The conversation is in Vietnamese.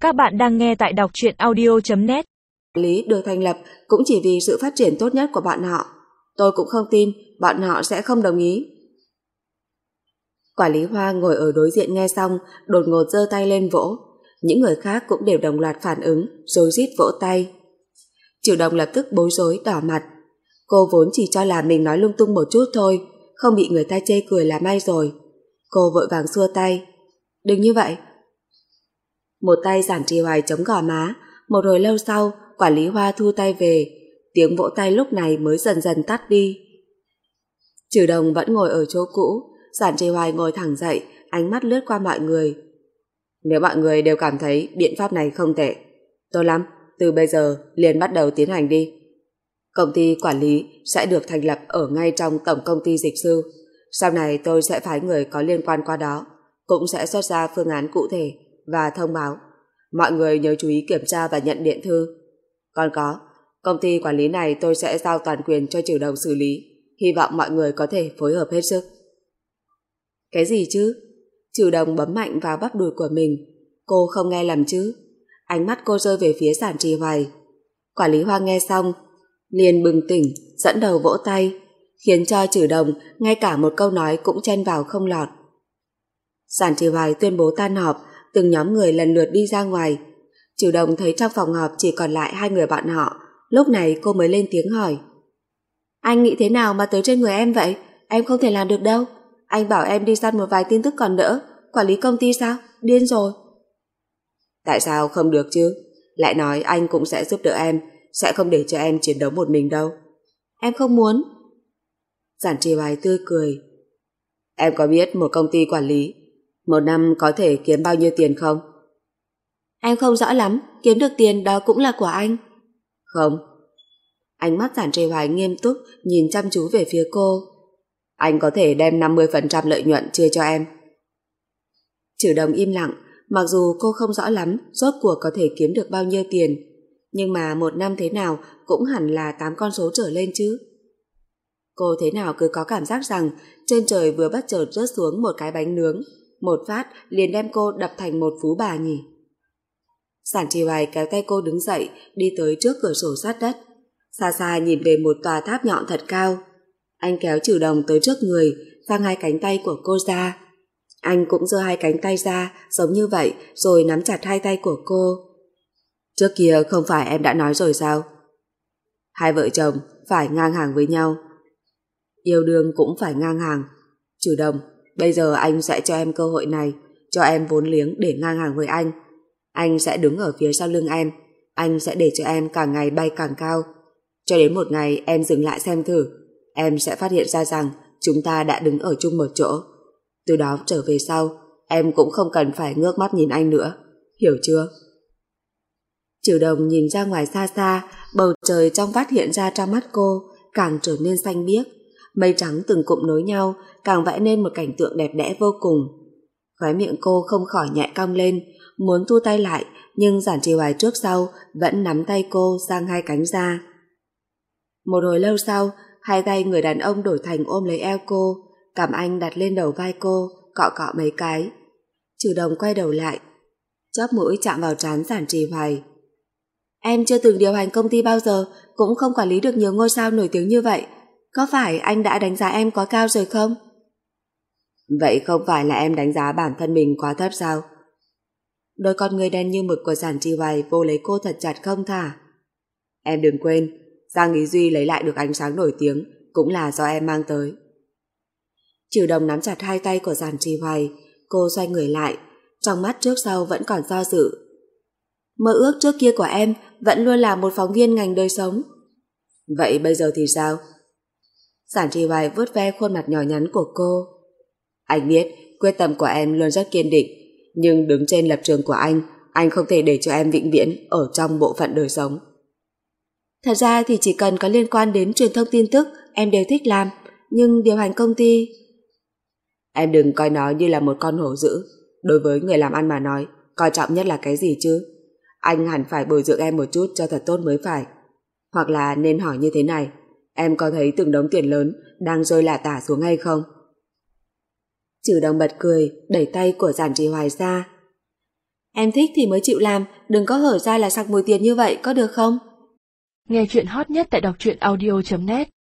Các bạn đang nghe tại đọc truyện audio.net. Lý được thành lập cũng chỉ vì sự phát triển tốt nhất của bọn họ. Tôi cũng không tin bọn họ sẽ không đồng ý. Quản lý Hoa ngồi ở đối diện nghe xong, đột ngột giơ tay lên vỗ. Những người khác cũng đều đồng loạt phản ứng, rối rít vỗ tay. Trừ Đồng lập tức bối rối đỏ mặt. Cô vốn chỉ cho là mình nói lung tung một chút thôi, không bị người ta chê cười là may rồi. Cô vội vàng xua tay. Đừng như vậy. Một tay Giản Trì Hoài chống gò má. Một hồi lâu sau, Quản lý Hoa thu tay về. Tiếng vỗ tay lúc này mới dần dần tắt đi. Trừ Đồng vẫn ngồi ở chỗ cũ. Giản Trì Hoài ngồi thẳng dậy, ánh mắt lướt qua mọi người. Nếu mọi người đều cảm thấy biện pháp này không tệ, tốt lắm, từ bây giờ liền bắt đầu tiến hành đi. Công ty quản lý sẽ được thành lập ở ngay trong tổng công ty dịch sư. Sau này tôi sẽ phái người có liên quan qua đó, cũng sẽ xuất ra phương án cụ thể và thông báo. Mọi người nhớ chú ý kiểm tra và nhận điện thư. Còn có, công ty quản lý này tôi sẽ giao toàn quyền cho Trừ Đồng xử lý. Hy vọng mọi người có thể phối hợp hết sức. Cái gì chứ? Trừ Đồng bấm mạnh vào bắp đùi của mình. Cô không nghe lầm chứ? Ánh mắt cô rơi về phía Giản Trì Hoài. Quản lý Hoa nghe xong liền bừng tỉnh, dẫn đầu vỗ tay, khiến cho Trừ Đồng ngay cả một câu nói cũng chen vào không lọt. Giản Trì Hoài tuyên bố tan họp, từng nhóm người lần lượt đi ra ngoài. Trừ Đồng thấy trong phòng họp chỉ còn lại hai người bọn họ. Lúc này cô mới lên tiếng hỏi. Anh nghĩ thế nào mà tới trên người em vậy? Em không thể làm được đâu. Anh bảo em đi săn một vài tin tức còn đỡ. Quản lý công ty sao? Điên rồi. Tại sao không được chứ? Lại nói anh cũng sẽ giúp đỡ em, sẽ không để cho em chiến đấu một mình đâu. Em không muốn. Giản Trì Hoài tươi cười. Em có biết một công ty quản lý một năm có thể kiếm bao nhiêu tiền không? Em không rõ lắm, kiếm được tiền đó cũng là của anh. Không. Ánh mắt Giản Trì Hoài nghiêm túc nhìn chăm chú về phía cô. Anh có thể đem 50% lợi nhuận chia cho em. Trừ Đồng im lặng. Mặc dù cô không rõ lắm rốt cuộc có thể kiếm được bao nhiêu tiền, nhưng mà một năm thế nào cũng hẳn là 8 con số trở lên chứ. Cô thế nào cứ có cảm giác rằng trên trời vừa bất chợt rớt xuống một cái bánh nướng, một phát liền đem cô đập thành một phú bà nhỉ. Giản Trì Hoài kéo tay cô đứng dậy, đi tới trước cửa sổ sát đất. Xa xa nhìn về một tòa tháp nhọn thật cao. Anh kéo Trừ Đồng tới trước người, giang hai cánh tay của cô ra. Anh cũng giơ hai cánh tay ra giống như vậy rồi nắm chặt hai tay của cô. Trước kia không phải em đã nói rồi sao? Hai vợ chồng phải ngang hàng với nhau. Yêu đương cũng phải ngang hàng. Trừ Đồng, bây giờ anh sẽ cho em cơ hội này, cho em vốn liếng để ngang hàng với anh. Anh sẽ đứng ở phía sau lưng em, anh sẽ để cho em càng ngày bay càng cao. Cho đến một ngày em dừng lại xem thử, em sẽ phát hiện ra rằng chúng ta đã đứng ở chung một chỗ. Từ đó trở về sau, em cũng không cần phải ngước mắt nhìn anh nữa. Hiểu chưa? Trừ Đồng nhìn ra ngoài xa xa, bầu trời trong vắt hiện ra trong mắt cô càng trở nên xanh biếc. Mây trắng từng cụm nối nhau càng vẽ nên một cảnh tượng đẹp đẽ vô cùng. Khóe miệng cô không khỏi nhẹ cong lên, muốn thu tay lại, nhưng Giản Trì Hoài trước sau vẫn nắm tay cô giang hai cánh ra. Một hồi lâu sau, hai tay người đàn ông đổi thành ôm lấy eo cô, cảm anh đặt lên đầu vai cô, cọ cọ mấy cái. Trừ Đồng quay đầu lại, chóp mũi chạm vào trán Giản Trì Hoài. Em chưa từng điều hành công ty bao giờ, cũng không quản lý được nhiều ngôi sao nổi tiếng như vậy. Có phải anh đã đánh giá em quá cao rồi không? Vậy không phải là em đánh giá bản thân mình quá thấp sao? Đôi con người đen như mực của Giản Trì Hoài vô lấy cô thật chặt không thả. Em đừng quên, Giang Ý Duy lấy lại được ánh sáng nổi tiếng cũng là do em mang tới. Trừ Đồng nắm chặt hai tay của Giản Trì Hoài. Cô xoay người lại, trong mắt trước sau vẫn còn do dự. Mơ ước trước kia của em vẫn luôn là một phóng viên ngành đời sống. Vậy bây giờ thì sao? Giản Trì Hoài vuốt ve khuôn mặt nhỏ nhắn của cô. Anh biết quyết tâm của em luôn rất kiên định, nhưng đứng trên lập trường của anh không thể để cho em vĩnh viễn ở trong bộ phận đời sống. Thật ra thì chỉ cần có liên quan đến truyền thông tin tức em đều thích làm, nhưng điều hành công ty... Em đừng coi nó như là một con hổ dữ. Đối với người làm ăn mà nói, coi trọng nhất là cái gì chứ? Anh hẳn phải bồi dưỡng em một chút cho thật tốt mới phải. Hoặc là nên hỏi như thế này, em có thấy từng đống tiền lớn đang rơi lả tả xuống hay không? Trừ Đồng bật cười, đẩy tay của Giản Trì Hoài ra. Em thích thì mới chịu làm, đừng có hở ra là sặc mùi tiền như vậy, có được không? Nghe chuyện hot nhất tại đọc truyện audio.net